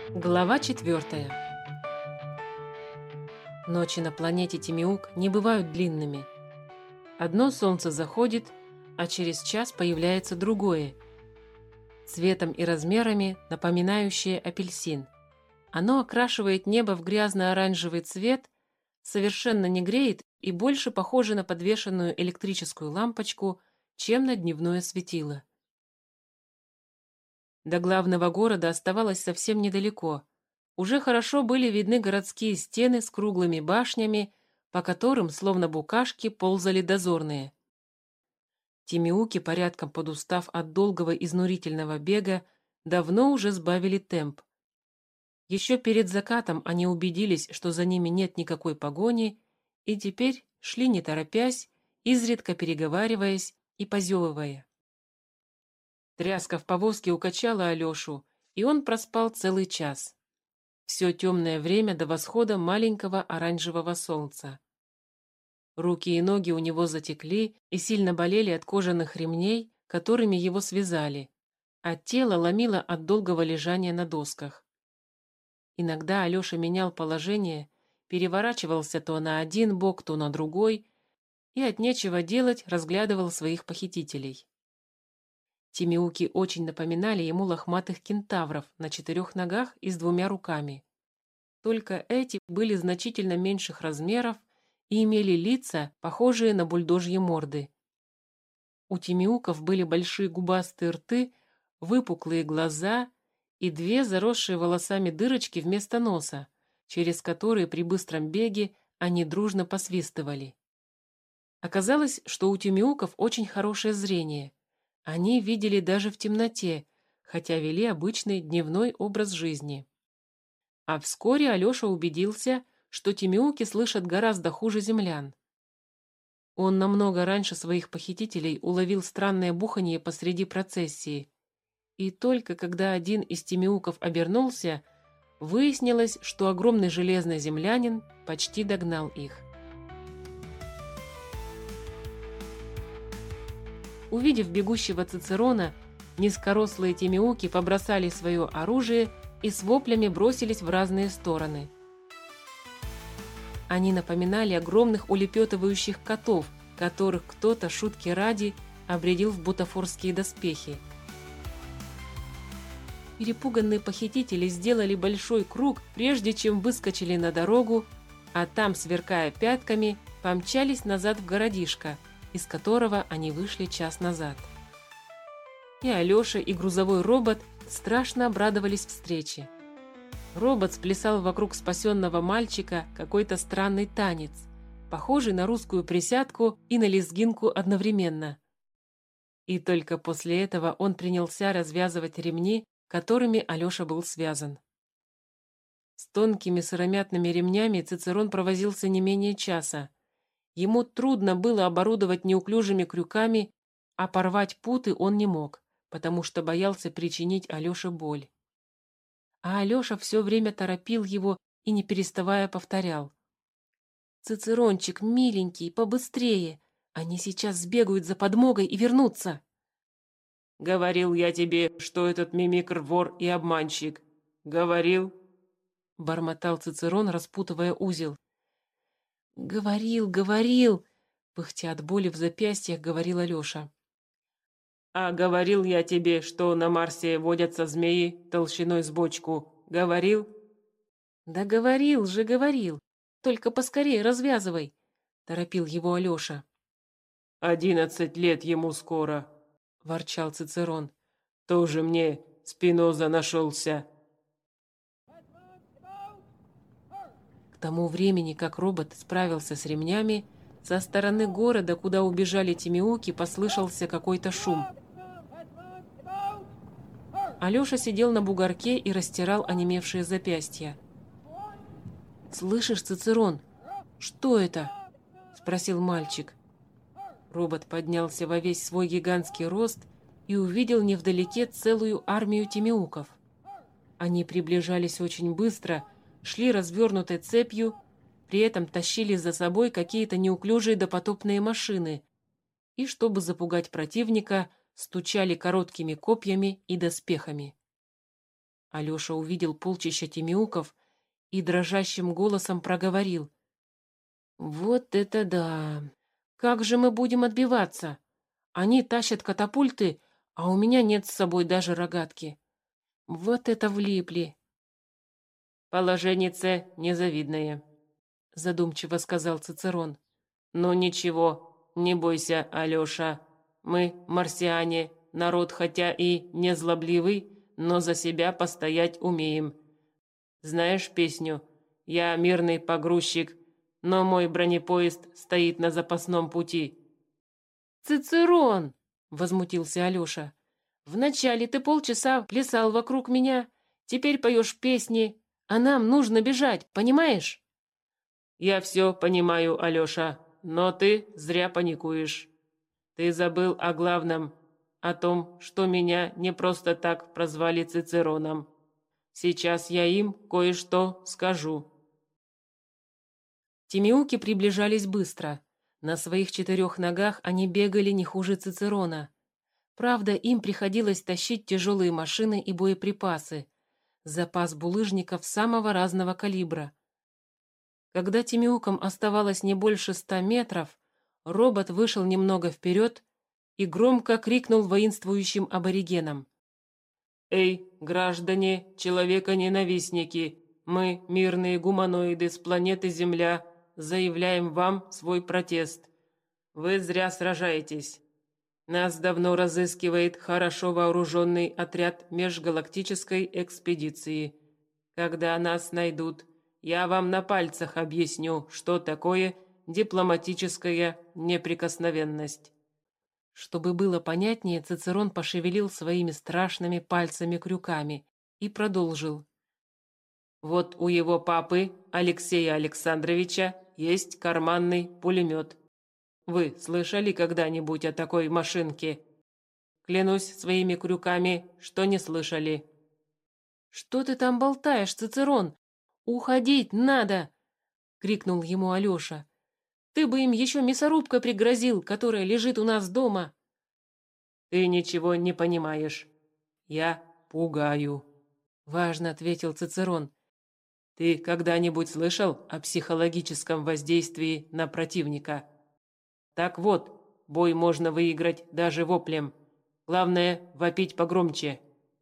Глава 4. Ночи на планете Тимиук не бывают длинными. Одно солнце заходит, а через час появляется другое, цветом и размерами напоминающее апельсин. Оно окрашивает небо в грязно-оранжевый цвет, совершенно не греет и больше похоже на подвешенную электрическую лампочку, чем на дневное светило. До главного города оставалось совсем недалеко. Уже хорошо были видны городские стены с круглыми башнями, по которым, словно букашки, ползали дозорные. Тимиуки, порядком подустав от долгого изнурительного бега, давно уже сбавили темп. Еще перед закатом они убедились, что за ними нет никакой погони, и теперь шли не торопясь, изредка переговариваясь и позевывая. Тряска в повозке укачала Алешу, и он проспал целый час. Все темное время до восхода маленького оранжевого солнца. Руки и ноги у него затекли и сильно болели от кожаных ремней, которыми его связали, а тело ломило от долгого лежания на досках. Иногда Алеша менял положение, переворачивался то на один бок, то на другой, и от нечего делать разглядывал своих похитителей. Тимиуки очень напоминали ему лохматых кентавров на 4 ногах и с 2 руками. Только эти были значительно меньших размеров и имели лица, похожие на бульдожьи морды. У тимиуков были большие губастые рты, выпуклые глаза и 2 заросшие волосами дырочки вместо носа, через которые при быстром беге они дружно посвистывали. Оказалось, что у тимиуков очень хорошее зрение. Они видели даже в темноте, хотя вели обычный дневной образ жизни. А вскоре Алеша убедился, что тимиуки слышат гораздо хуже землян. Он намного раньше своих похитителей уловил странное буханье посреди процессии. И только когда один из тимиуков обернулся, выяснилось, что огромный железный землянин почти догнал их. Увидев бегущего Цицерона, низкорослые тимиуки побросали свое оружие и с воплями бросились в разные стороны. Они напоминали огромных улепетывающих котов, которых кто-то, шутки ради, обрядил в бутафорские доспехи. Перепуганные похитители сделали большой круг, прежде чем выскочили на дорогу, а там, сверкая пятками, помчались назад в городишко, из которого они вышли час назад. И Алеша, и грузовой робот страшно обрадовались встрече. Робот сплясал вокруг спасенного мальчика какой-то странный танец, похожий на русскую присядку и на лезгинку одновременно. И только после этого он принялся развязывать ремни, которыми Алеша был связан. С тонкими сыромятными ремнями Цицерон провозился не менее часа. Ему трудно было оборудовать неуклюжими крюками, а порвать путы он не мог, потому что боялся причинить Алёше боль. А Алёша все время торопил его и, не переставая, повторял: «Цицерончик, миленький, побыстрее! Они сейчас сбегают за подмогой и вернутся!» «Говорил я тебе, что этот мимикр вор и обманщик. Говорил?» — бормотал Цицерон, распутывая узел. «Говорил, говорил!» — пыхтя от боли в запястьях, говорил Алёша. «А говорил я тебе, что на Марсе водятся змеи толщиной с бочку. Говорил?» «Да говорил же, говорил! Только поскорее развязывай!» — торопил его Алёша. 11 лет ему скоро», — ворчал Цицерон. «Тоже мне Спиноза нашелся». К тому времени, как робот справился с ремнями, со стороны города, куда убежали тимиуки, послышался какой-то шум. Алеша сидел на бугорке и растирал онемевшие запястья. «Слышишь, Цицерон, что это?» — спросил мальчик. Робот поднялся во весь свой гигантский рост и увидел невдалеке целую армию тимиуков. Они приближались очень быстро, шли развернутой цепью, при этом тащили за собой какие-то неуклюжие допотопные машины и, чтобы запугать противника, стучали короткими копьями и доспехами. Алеша увидел полчища тимиуков и дрожащим голосом проговорил: «Вот это да! Как же мы будем отбиваться? Они тащат катапульты, а у меня нет с собой даже рогатки. Вот это влипли!» «Положенице незавидное», — задумчиво сказал Цицерон. «Ну ничего, не бойся, Алеша. Мы, марсиане, народ хотя и не злобливый, но за себя постоять умеем. Знаешь песню? Я мирный погрузчик, но мой бронепоезд стоит на запасном пути». «Цицерон!» — возмутился Алеша. «Вначале ты полчаса плясал вокруг меня, теперь поешь песни, а нам нужно бежать, понимаешь?» «Я все понимаю, Алеша, но ты зря паникуешь. Ты забыл о главном, о том, что меня не просто так прозвали Цицероном. Сейчас я им кое-что скажу». Тимиуки приближались быстро. На своих 4 ногах они бегали не хуже Цицерона. Правда, им приходилось тащить тяжелые машины и боеприпасы, запас булыжников самого разного калибра. Когда Тимиукам оставалось не больше 100 метров, робот вышел немного вперед и громко крикнул воинствующим аборигенам: «Эй, граждане, человека-ненавистники, мы, мирные гуманоиды с планеты Земля, заявляем вам свой протест. Вы зря сражаетесь. Нас давно разыскивает хорошо вооруженный отряд межгалактической экспедиции. Когда нас найдут, я вам на пальцах объясню, что такое дипломатическая неприкосновенность». Чтобы было понятнее, Цицерон пошевелил своими страшными пальцами-крюками и продолжил: «Вот у его папы, Алексея Александровича, есть карманный пулемет. Вы слышали когда-нибудь о такой машинке? Клянусь своими крюками, что не слышали». «Что ты там болтаешь, Цицерон? Уходить надо!» — крикнул ему Алеша. «Ты бы им еще мясорубкой пригрозил, которая лежит у нас дома!» «Ты ничего не понимаешь. Я пугаю», — важно ответил Цицерон. «Ты когда-нибудь слышал о психологическом воздействии на противника? Так вот, бой можно выиграть даже воплем. Главное — вопить погромче».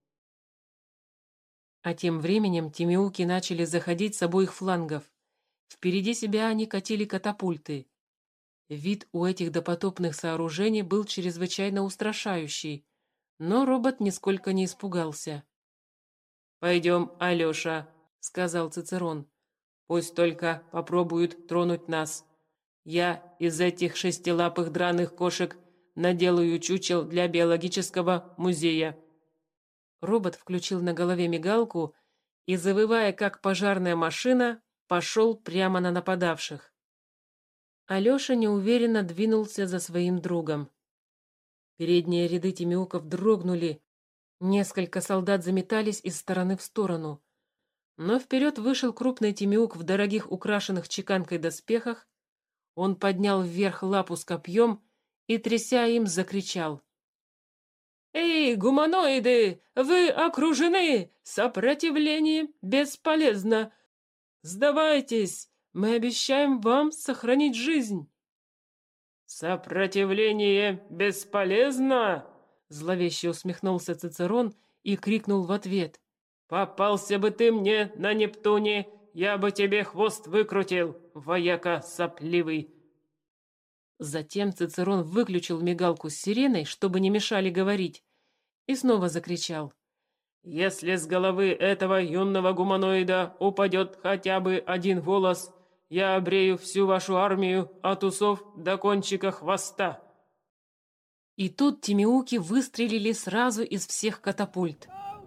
А тем временем тимиуки начали заходить с обоих флангов. Впереди себя они катили катапульты. Вид у этих допотопных сооружений был чрезвычайно устрашающий, но робот нисколько не испугался. «Пойдем, Алеша», — сказал Цицерон. «Пусть только попробуют тронуть нас. Я из этих шестилапых драных кошек наделаю чучел для биологического музея». Робот включил на голове мигалку и, завывая как пожарная машина, пошел прямо на нападавших. Алеша неуверенно двинулся за своим другом. Передние ряды тимиуков дрогнули, несколько солдат заметались из стороны в сторону. Но вперед вышел крупный тимиук в дорогих украшенных чеканкой доспехах. Он поднял вверх лапу с копьем и, тряся им, закричал: «Эй, гуманоиды, вы окружены! Сопротивление бесполезно! Сдавайтесь! Мы обещаем вам сохранить жизнь!» «Сопротивление бесполезно?» — Зловеще усмехнулся Цицерон и крикнул в ответ: «Попался бы ты мне на Нептуне, я бы тебе хвост выкрутил, вояка сопливый!» Затем Цицерон выключил мигалку с сиреной, чтобы не мешали говорить, и снова закричал: «Если с головы этого юного гуманоида упадет хотя бы один волос, я обрею всю вашу армию от усов до кончика хвоста!» И тут тимиуки выстрелили сразу из всех катапульт.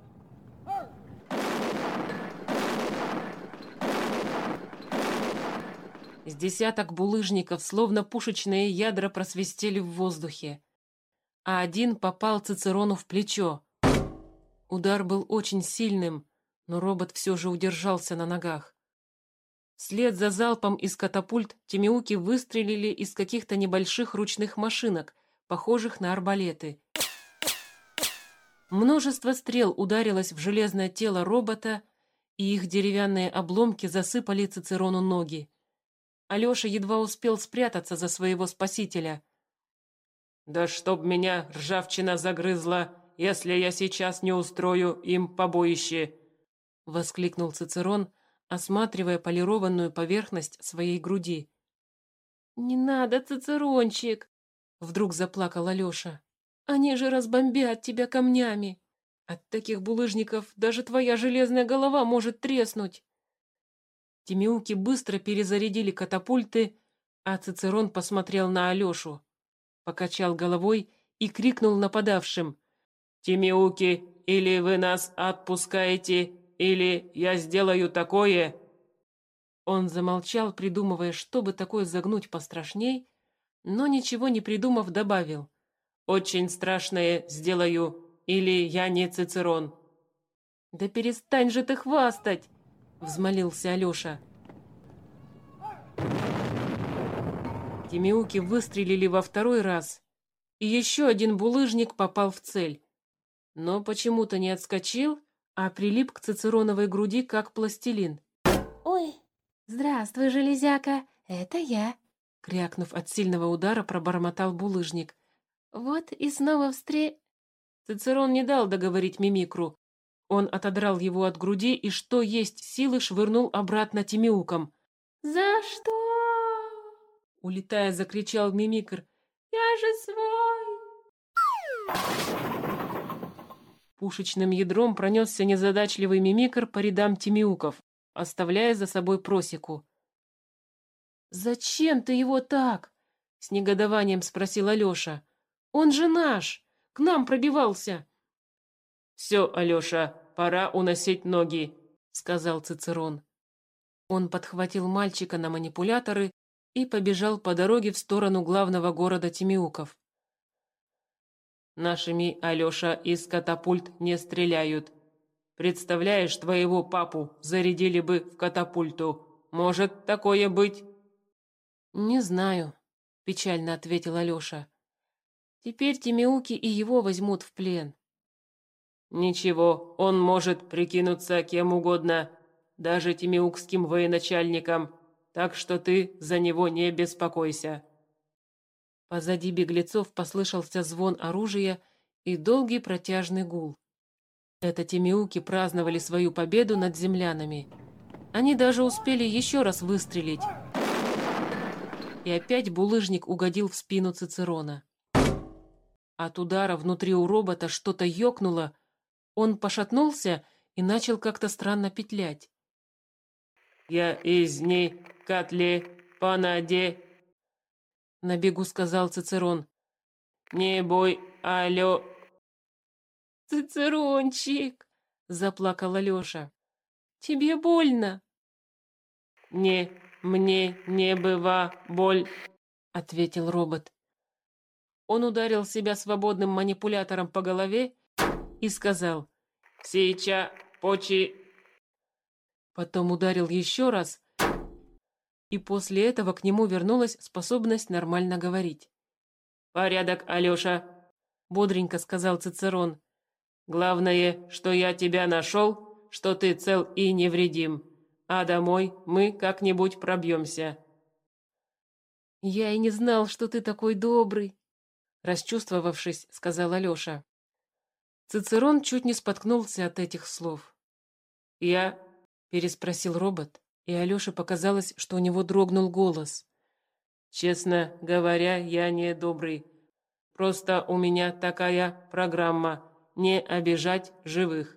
С десяток булыжников, словно пушечные ядра, просвистели в воздухе, а один попал Цицерону в плечо. Удар был очень сильным, но робот все же удержался на ногах. Вслед за залпом из катапульт тимиуки выстрелили из каких-то небольших ручных машинок, похожих на арбалеты. Множество стрел ударилось в железное тело робота, и их деревянные обломки засыпали Цицерону ноги. Алеша едва успел спрятаться за своего спасителя. «Да чтоб меня ржавчина загрызла, если я сейчас не устрою им побоище!» — воскликнул Цицерон, осматривая полированную поверхность своей груди. «Не надо, Цицерончик!» — вдруг заплакал Алеша. «Они же разбомбят тебя камнями! От таких булыжников даже твоя железная голова может треснуть!» Тимеуки быстро перезарядили катапульты, а Цицерон посмотрел на Алешу, покачал головой и крикнул нападавшим: «Тимеуки, или вы нас отпускаете, или я сделаю такое!» Он замолчал, придумывая, чтобы такое загнуть пострашней, но ничего не придумав, добавил: «Очень страшное сделаю, или я не Цицерон!» «Да перестань же ты хвастать!» — взмолился Алеша. Тимеуки выстрелили во второй раз, и еще один булыжник попал в цель, но почему-то не отскочил, а прилип к Цицероновой груди, как пластилин. «Ой, здравствуй, железяка, это я!» Крякнув от сильного удара, пробормотал булыжник. Вот и снова Цицерон не дал договорить мимикру. Он отодрал его от груди и, что есть силы, швырнул обратно Тимеукам. «За что?» Улетая, закричал мимикр. «Я же свой!» Пушечным ядром пронесся незадачливый мимикр по рядам тимеуков, оставляя за собой просеку. «Зачем ты его так?» — с негодованием спросил Алеша. «Он же наш! К нам пробивался!» «Все, Алеша, пора уносить ноги», — сказал Цицерон. Он подхватил мальчика на манипуляторы и побежал по дороге в сторону главного города Тимеуков. «Нашими, Алеша, из катапульт не стреляют. Представляешь, твоего папу зарядили бы в катапульту. Может такое быть?» «Не знаю», — печально ответил Алеша. «Теперь Тимеуки и его возьмут в плен». «Ничего, он может прикинуться кем угодно, даже тимеукским военачальником, так что ты за него не беспокойся». Позади беглецов послышался звон оружия и долгий протяжный гул. Это тимеуки праздновали свою победу над землянами. Они даже успели еще раз выстрелить. И опять булыжник угодил в спину Цицерона. От удара внутри у робота что-то ёкнуло, он пошатнулся и начал как-то странно петлять. «Я из ней котле понаде», — на бегу сказал Цицерон. «Не бой, алё». «Цицерончик!» — заплакал Алеша. «Тебе больно?» «Не, мне не быва боль», — ответил робот. Он ударил себя свободным манипулятором по голове и сказал: «Сейчас почи». Потом ударил еще раз, и после этого к нему вернулась способность нормально говорить. «Порядок, Алеша», — бодренько сказал Цицерон. «Главное, что я тебя нашел, что ты цел и невредим, а домой мы как-нибудь пробьемся». «Я и не знал, что ты такой добрый», — расчувствовавшись, сказал Алеша. Цицерон чуть не споткнулся от этих слов. «Я?» — переспросил робот, и Алёше показалось, что у него дрогнул голос. «Честно говоря, я не добрый. Просто у меня такая программа — не обижать живых».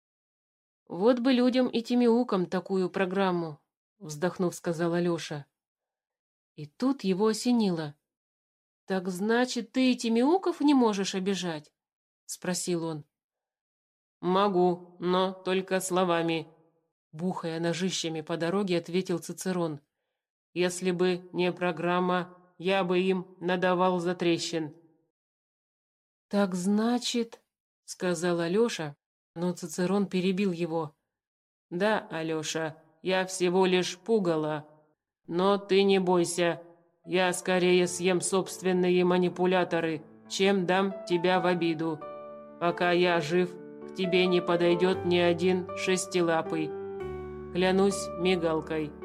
«Вот бы людям и тимеукам такую программу», — вздохнув, сказал Алеша. И тут его осенило. «Так значит, ты и тимеуков не можешь обижать?» — спросил он. «Могу, но только словами», — бухая ножищами по дороге, ответил Цицерон. «Если бы не программа, я бы им надавал затрещин». «Так значит...» — сказал Алеша, но Цицерон перебил его. «Да, Алеша, я всего лишь пугало. Но ты не бойся, я скорее съем собственные манипуляторы, чем дам тебя в обиду». Пока я жив, к тебе не подойдет ни один шестилапый. Клянусь мигалкой.